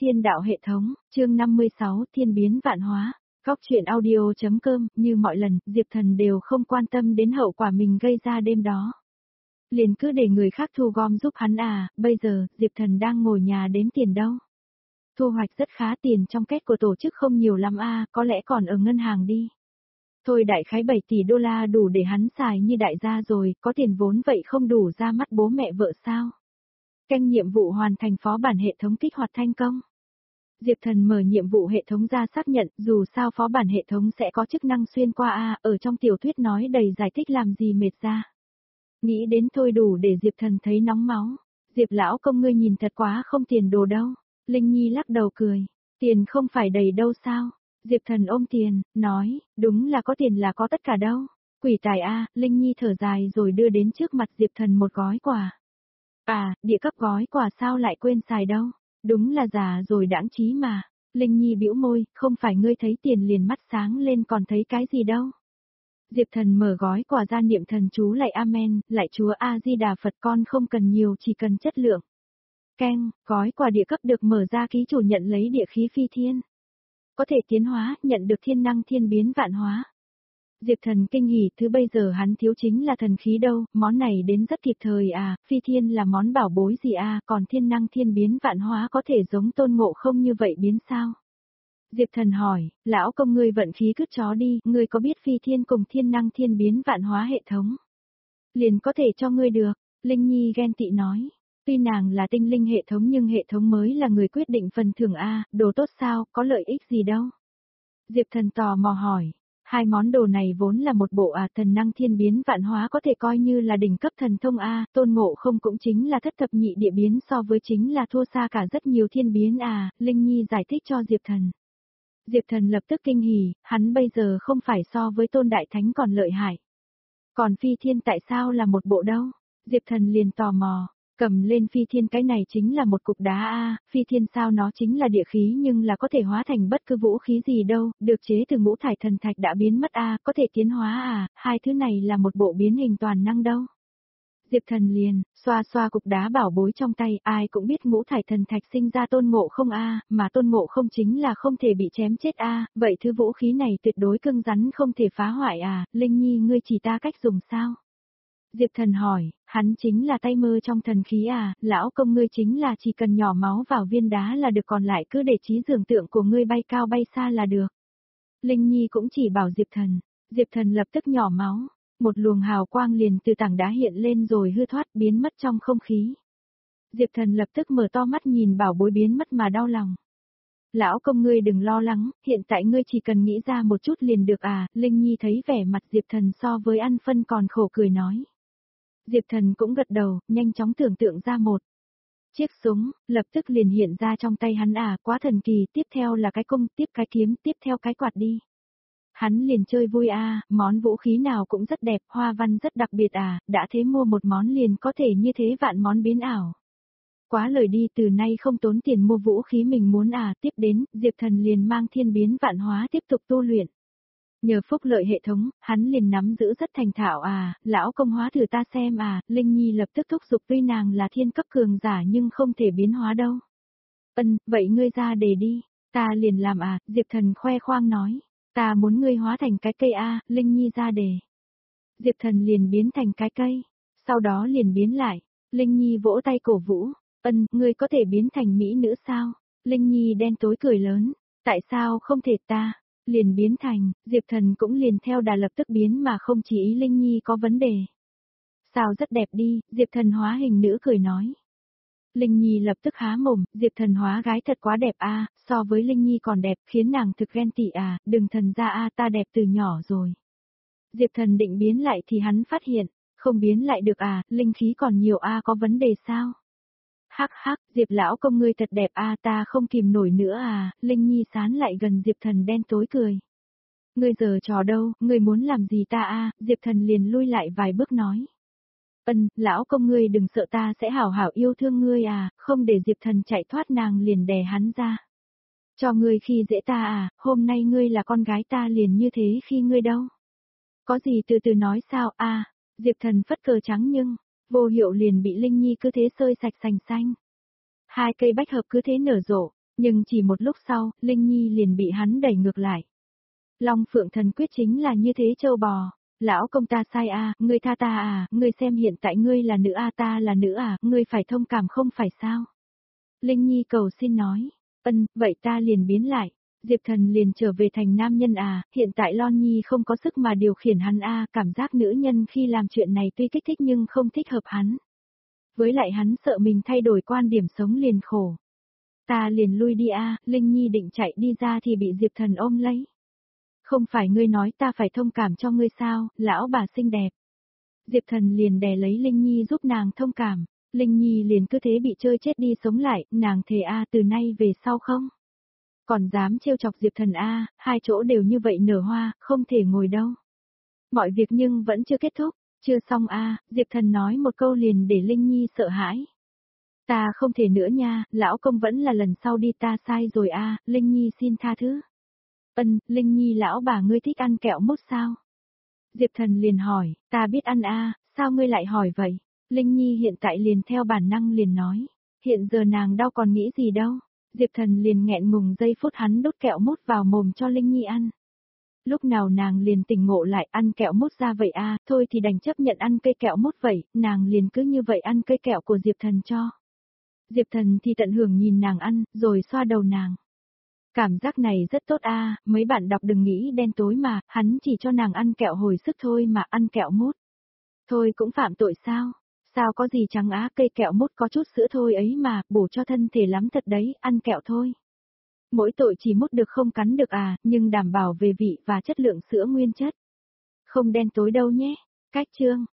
Thiên đạo hệ thống, chương 56, thiên biến vạn hóa. Góc truyện audio.com, như mọi lần, Diệp Thần đều không quan tâm đến hậu quả mình gây ra đêm đó. Liền cứ để người khác thu gom giúp hắn à, bây giờ, Diệp Thần đang ngồi nhà đếm tiền đâu. Thu hoạch rất khá, tiền trong két của tổ chức không nhiều lắm à, có lẽ còn ở ngân hàng đi. Thôi đại khái 7 tỷ đô la đủ để hắn xài như đại gia rồi, có tiền vốn vậy không đủ ra mắt bố mẹ vợ sao? Canh nhiệm vụ hoàn thành, phó bản hệ thống kích hoạt thành công. Diệp Thần mở nhiệm vụ hệ thống ra xác nhận, dù sao phó bản hệ thống sẽ có chức năng xuyên qua a, ở trong tiểu thuyết nói đầy giải thích làm gì mệt ra. Nghĩ đến thôi đủ để Diệp Thần thấy nóng máu. Diệp lão công ngươi nhìn thật quá không tiền đồ đâu. Linh Nhi lắc đầu cười, tiền không phải đầy đâu sao? Diệp Thần ôm tiền, nói, đúng là có tiền là có tất cả đâu. Quỷ tài a, Linh Nhi thở dài rồi đưa đến trước mặt Diệp Thần một gói quà. À, địa cấp gói quà sao lại quên xài đâu? Đúng là già rồi đãng trí mà. Linh Nhi bĩu môi, không phải ngươi thấy tiền liền mắt sáng lên còn thấy cái gì đâu. Diệp Thần mở gói quà ra niệm thần chú lại Amen, lại Chúa A-di-đà Phật, con không cần nhiều chỉ cần chất lượng. Keng, gói quà địa cấp được mở ra, ký chủ nhận lấy địa khí phi thiên. Có thể tiến hóa, nhận được thiên năng thiên biến vạn hóa. Diệp Thần kinh hỉ, thứ bây giờ hắn thiếu chính là thần khí đâu, món này đến rất kịp thời à, phi thiên là món bảo bối gì à, còn thiên năng thiên biến vạn hóa có thể giống Tôn Ngộ Không như vậy biến sao? Diệp Thần hỏi, lão công ngươi vận khí cứt chó đi, ngươi có biết phi thiên cùng thiên năng thiên biến vạn hóa hệ thống? Liền có thể cho ngươi được, Linh Nhi ghen tị nói. Tuy nàng là tinh linh hệ thống nhưng hệ thống mới là người quyết định phần thưởng a, đồ tốt sao, có lợi ích gì đâu? Diệp Thần tò mò hỏi. Hai món đồ này vốn là một bộ thần năng thiên biến vạn hóa có thể coi như là đỉnh cấp thần thông a, Tôn Ngộ Không cũng chính là thất thập nhị địa biến, so với chính là thua xa cả rất nhiều thiên biến à, Linh Nhi giải thích cho Diệp Thần. Diệp Thần lập tức kinh hỉ, hắn bây giờ không phải so với Tôn Đại Thánh còn lợi hại. Còn phi thiên tại sao là một bộ đâu? Diệp Thần liền tò mò. Cầm lên phi thiên, cái này chính là một cục đá a, phi thiên sao nó chính là địa khí nhưng là có thể hóa thành bất cứ vũ khí gì đâu, được chế từ ngũ thải thần thạch đã biến mất a, có thể tiến hóa à, hai thứ này là một bộ biến hình toàn năng đâu. Diệp Thần liền, xoa xoa cục đá bảo bối trong tay, ai cũng biết ngũ thải thần thạch sinh ra Tôn Ngộ Không a, mà Tôn Ngộ Không chính là không thể bị chém chết a, vậy thứ vũ khí này tuyệt đối cứng rắn không thể phá hoại à, Linh Nhi ngươi chỉ ta cách dùng sao? Diệp Thần hỏi, hắn chính là tay mơ trong thần khí à, lão công ngươi chính là chỉ cần nhỏ máu vào viên đá là được, còn lại cứ để trí tưởng tượng của ngươi bay cao bay xa là được. Linh Nhi cũng chỉ bảo Diệp Thần lập tức nhỏ máu, một luồng hào quang liền từ tảng đá hiện lên rồi hư thoát biến mất trong không khí. Diệp Thần lập tức mở to mắt nhìn bảo bối biến mất mà đau lòng. Lão công ngươi đừng lo lắng, hiện tại ngươi chỉ cần nghĩ ra một chút liền được à, Linh Nhi thấy vẻ mặt Diệp Thần so với ăn phân còn khổ cười nói. Diệp Thần cũng gật đầu, nhanh chóng tưởng tượng ra một chiếc súng, lập tức liền hiện ra trong tay hắn à, quá thần kỳ, tiếp theo là cái cung, tiếp cái kiếm, tiếp theo cái quạt đi. Hắn liền chơi vui à, món vũ khí nào cũng rất đẹp, hoa văn rất đặc biệt à, đã thế mua một món liền có thể như thế vạn món biến ảo. Quá lời đi, từ nay không tốn tiền mua vũ khí mình muốn à, tiếp đến, Diệp Thần liền mang thiên biến vạn hóa tiếp tục tu luyện. Nhờ phúc lợi hệ thống, hắn liền nắm giữ rất thành thạo à, lão công hóa thử ta xem à, Linh Nhi lập tức thúc giục, tuy nàng là thiên cấp cường giả nhưng không thể biến hóa đâu. Vậy ngươi ra đề đi, ta liền làm à, Diệp Thần khoe khoang nói, ta muốn ngươi hóa thành cái cây à, Linh Nhi ra đề. Diệp Thần liền biến thành cái cây, sau đó liền biến lại, Linh Nhi vỗ tay cổ vũ, ngươi có thể biến thành mỹ nữ sao? Linh Nhi đen tối cười lớn, tại sao không thể ta? Liền biến thành, Diệp Thần cũng liền theo đà lập tức biến mà không chỉ ý Linh Nhi có vấn đề. Sao rất đẹp đi, Diệp Thần hóa hình nữ cười nói. Linh Nhi lập tức há mồm, Diệp Thần hóa gái thật quá đẹp a, so với Linh Nhi còn đẹp, khiến nàng thực ghen tị à, đừng thần ra a, ta đẹp từ nhỏ rồi. Diệp Thần định biến lại thì hắn phát hiện, không biến lại được à, linh khí còn nhiều a, có vấn đề sao? Hắc hắc, Diệp lão công ngươi thật đẹp a, ta không kìm nổi nữa à, Linh Nhi sán lại gần Diệp Thần đen tối cười. Ngươi giờ trò đâu, ngươi muốn làm gì ta a, Diệp Thần liền lui lại vài bước nói. Lão công ngươi đừng sợ, ta sẽ hảo hảo yêu thương ngươi à, không để Diệp Thần chạy thoát, nàng liền đè hắn ra. Cho ngươi khi dễ ta à, hôm nay ngươi là con gái ta liền như thế khi ngươi đâu. Có gì từ từ nói sao a, Diệp Thần phất cờ trắng nhưng vô hiệu liền bị Linh Nhi cứ thế sơi sạch sành xanh. Hai cây bách hợp cứ thế nở rộ, Nhưng chỉ một lúc sau, Linh Nhi liền bị hắn đẩy ngược lại. Long Phượng Thần Quyết chính là như thế trâu bò. Lão công ta sai à, ngươi tha ta à, ngươi xem hiện tại ngươi là nữ à, ta là nữ à, ngươi phải thông cảm không phải sao. Linh Nhi cầu xin nói, vậy ta liền biến lại. Diệp Thần liền trở về thành nam nhân à, hiện tại Lon Nhi không có sức mà điều khiển hắn à, cảm giác nữ nhân khi làm chuyện này tuy kích thích nhưng không thích hợp hắn. Với lại hắn sợ mình thay đổi quan điểm sống liền khổ. Ta liền lui đi à, Linh Nhi định chạy đi ra thì bị Diệp Thần ôm lấy. Không phải ngươi nói ta phải thông cảm cho ngươi sao, lão bà xinh đẹp. Diệp Thần liền đè lấy Linh Nhi giúp nàng thông cảm. Linh Nhi liền cứ thế bị chơi chết đi sống lại, nàng thề a từ nay về sau không. Còn dám trêu chọc Diệp Thần a, hai chỗ đều như vậy nở hoa, không thể ngồi đâu. Mọi việc nhưng vẫn chưa kết thúc, chưa xong a, Diệp Thần nói một câu liền để Linh Nhi sợ hãi. Ta không thể nữa nha, lão công vẫn là lần sau đi ta sai rồi a, Linh Nhi xin tha thứ. Linh Nhi lão bà ngươi thích ăn kẹo mút sao? Diệp Thần liền hỏi, ta biết ăn a, sao ngươi lại hỏi vậy? Linh Nhi hiện tại liền theo bản năng liền nói, hiện giờ nàng đau còn nghĩ gì đâu. Diệp Thần liền nghẹn ngùng giây phút hắn đút kẹo mút vào mồm cho Linh Nhi ăn. Lúc nào nàng liền tỉnh ngộ lại ăn kẹo mút ra vậy a, thôi thì đành chấp nhận ăn cây kẹo mút vậy, nàng liền cứ như vậy ăn cây kẹo của Diệp Thần cho. Diệp Thần thì tận hưởng nhìn nàng ăn, rồi xoa đầu nàng. Cảm giác này rất tốt a, mấy bạn đọc đừng nghĩ đen tối mà, hắn chỉ cho nàng ăn kẹo hồi sức thôi mà ăn kẹo mút. Thôi cũng phạm tội sao? Sao có gì chẳng á, cây kẹo mút có chút sữa thôi ấy mà, bổ cho thân thể lắm thật đấy, ăn kẹo thôi. Mỗi tội chỉ mút được không cắn được à, nhưng đảm bảo về vị và chất lượng sữa nguyên chất. Không đen tối đâu nhé. Cách chương